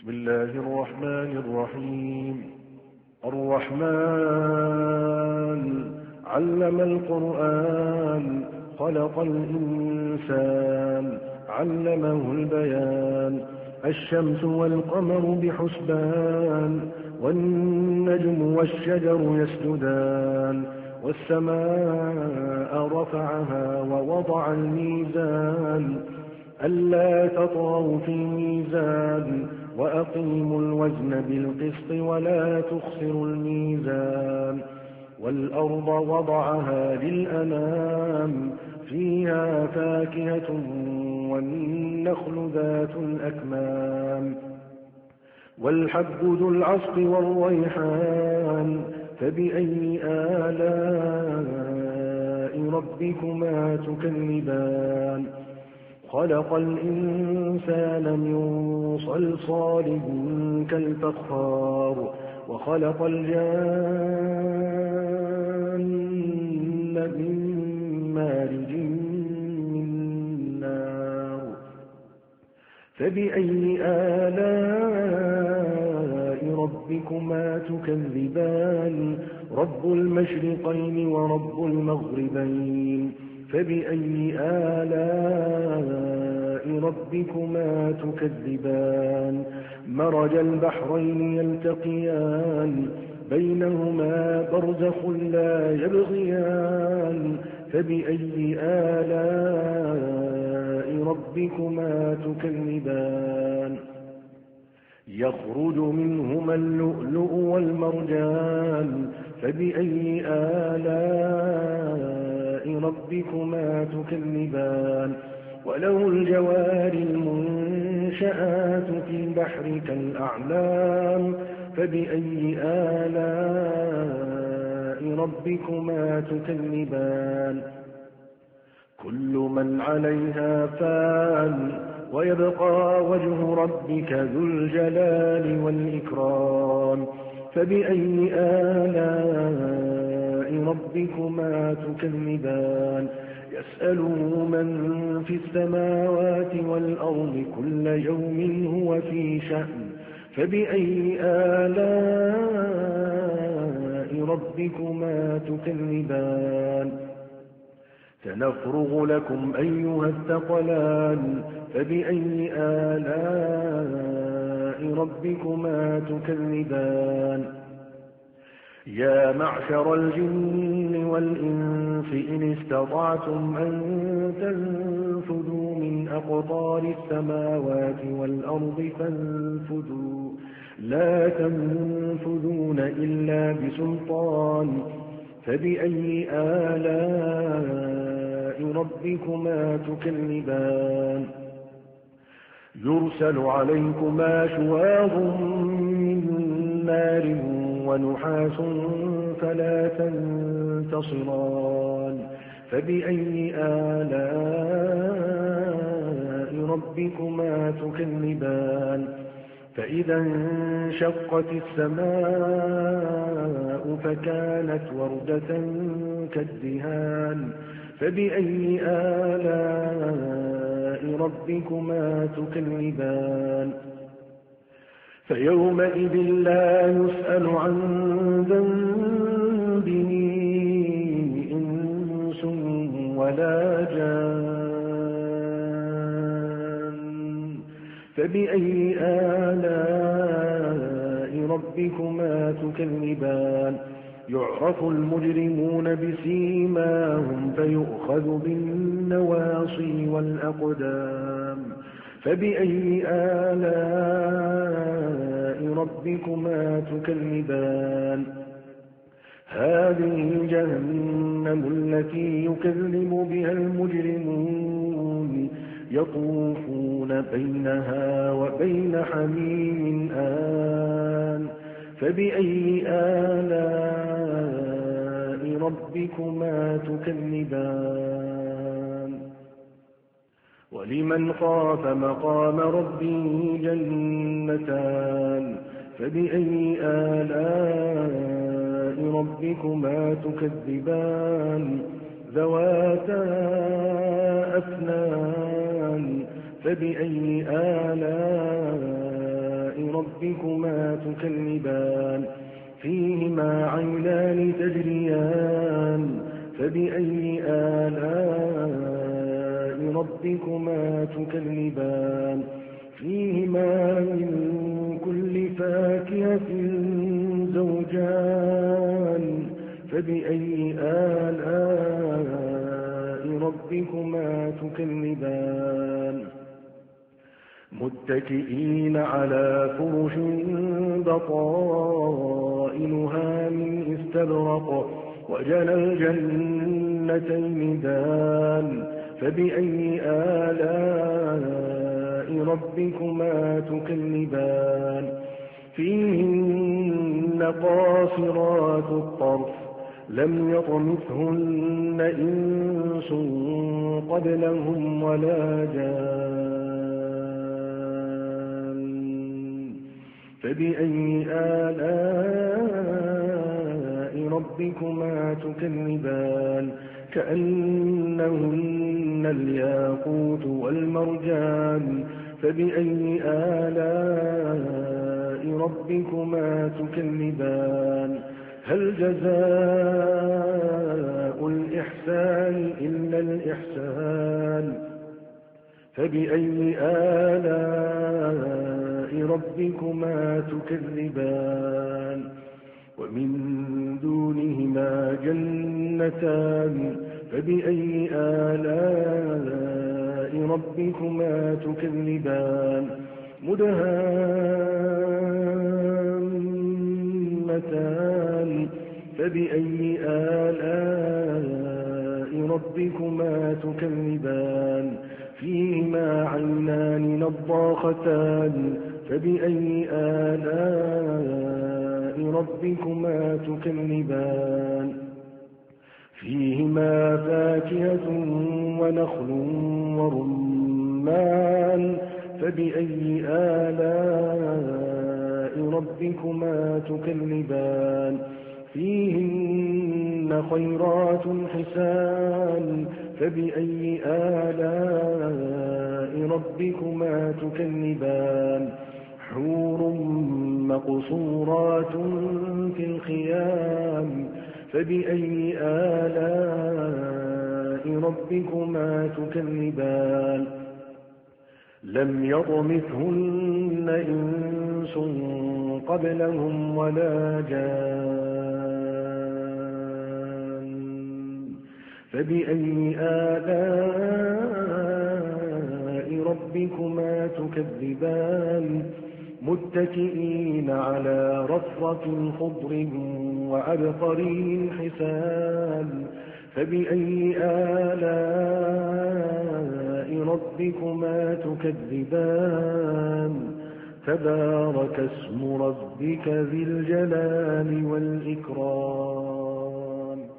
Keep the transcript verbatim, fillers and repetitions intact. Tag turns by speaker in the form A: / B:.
A: بسم الله الرحمن الرحيم. الرحمن علم القرآن خلق الإنسان علمه البيان. الشمس والقمر بحسبان والنجم والشجر يسجدان والسماء رفعها ووضع الميزان ألا تطغوا في الميزان وأقيموا الوزن بالقسط ولا تخسروا الميزان. والأرض وضعها للأنام فيها فاكهة والنخل ذات الأكمام والحب ذو العصف والريحان فبأي آلاء ربكما تكذبان. خلق الإنسان من صلصال كالفخار وخلق الجان من مارج من نار فبأي آلاء ربكما تكذبان. رب المشرقين ورب المغربين فبأي آلاء ربكما تكذبان. مرج البحرين يلتقيان بينهما برزخ لا يبغيان فبأي آلاء ربكما تكذبان. يخرج منهما اللؤلؤ والمرجان فبأي آلاء ربكما تكذبان. وله الجوار المنشآت في البحر كالأعلام فبأي آلاء ربكما تكذبان. كل من عليها فان ويبقى وجه ربك ذو الجلال والإكرام فبأي آلاء ربكما تكذبان. يسأله من في السماوات والأرض كل يوم هو في شأن فبأي آلاء ربكما تكذبان. سنفرغ لكم أيها الثقلان فبأي آلاء ربكما تكذبان. يا معشر الجن والإنس إن استطعتم أن تنفذوا من أقطار السماوات والأرض فانفذوا لا تنفذون إلا بسلطان فبأي آلاء ربكما تكذبان. يرسل عليكما شواظ من نار ونحاس فلا تنتصران فبأي آلاء ربكما تكذبان. فإذا انشقت السماء فكانت وردة كالدهان فبأي آلاء ربكما تكذبان. فيومئذ لا يسأل عن ذنبه إنس ولا جان فبأي آلاء ربكما تكذبان. يعرف المجرمون بسيماهم فيؤخذ بالنواصي والأقدام فبأي آلاء ربكما تكذبان. هذه جهنم التي يكذب بها المجرمون يطوفون بينها وبين حميم آن فبأي آلاء ربكما تكذبان. ولمن خاف مقام ربه جنتان فبأي آلاء ربكما تكذبان. ذواتا أفنان فبأي آلاء ربكما تكذبان فيهما عينان تجريان فبأي آلاء ربكما تكذبان فيهما من كل فاكهة زوجان فبأي آلاء ربكما تكذبان متكئين على فرش بطائنها من استبرق وجنى الجنتين دان فبأي آلاء ربكما تكذبان فيهن قاصرات الطرف لم يطمثهن إنس قبلهم ولا جان فبأي آلاء ربكما تكذبان كأنهن الياقوت والمرجان فبأي آلاء ربكما تكذبان هل جزاء الإحسان إلا الإحسان فبأي آلاء ربكما تكذبان ومن دونهما جنتان فبأي آلاء ربكما تكذبان مدهامتان فبأي آلاء ربكما تكذبان فيهما عينان نضاختان فبأي آلاء ربكما تكذبان فيهما فاكهة ونخل ورمان فبأي آلاء ربكما تكذبان فيهن خيرات حسان فبأي آلاء ربكما تكذبان حور مقصورات في الخيام فبأي آلاء ربكما تكذبان لم يطمثهن إنس قبلهم ولا جان فبأي آلاء ربكما تكذبان متكئين على رفرف خضر وعبقري حسان فبأي آلاء ربكما تكذبان تبارك اسم ربك ذي الجلال والإكرام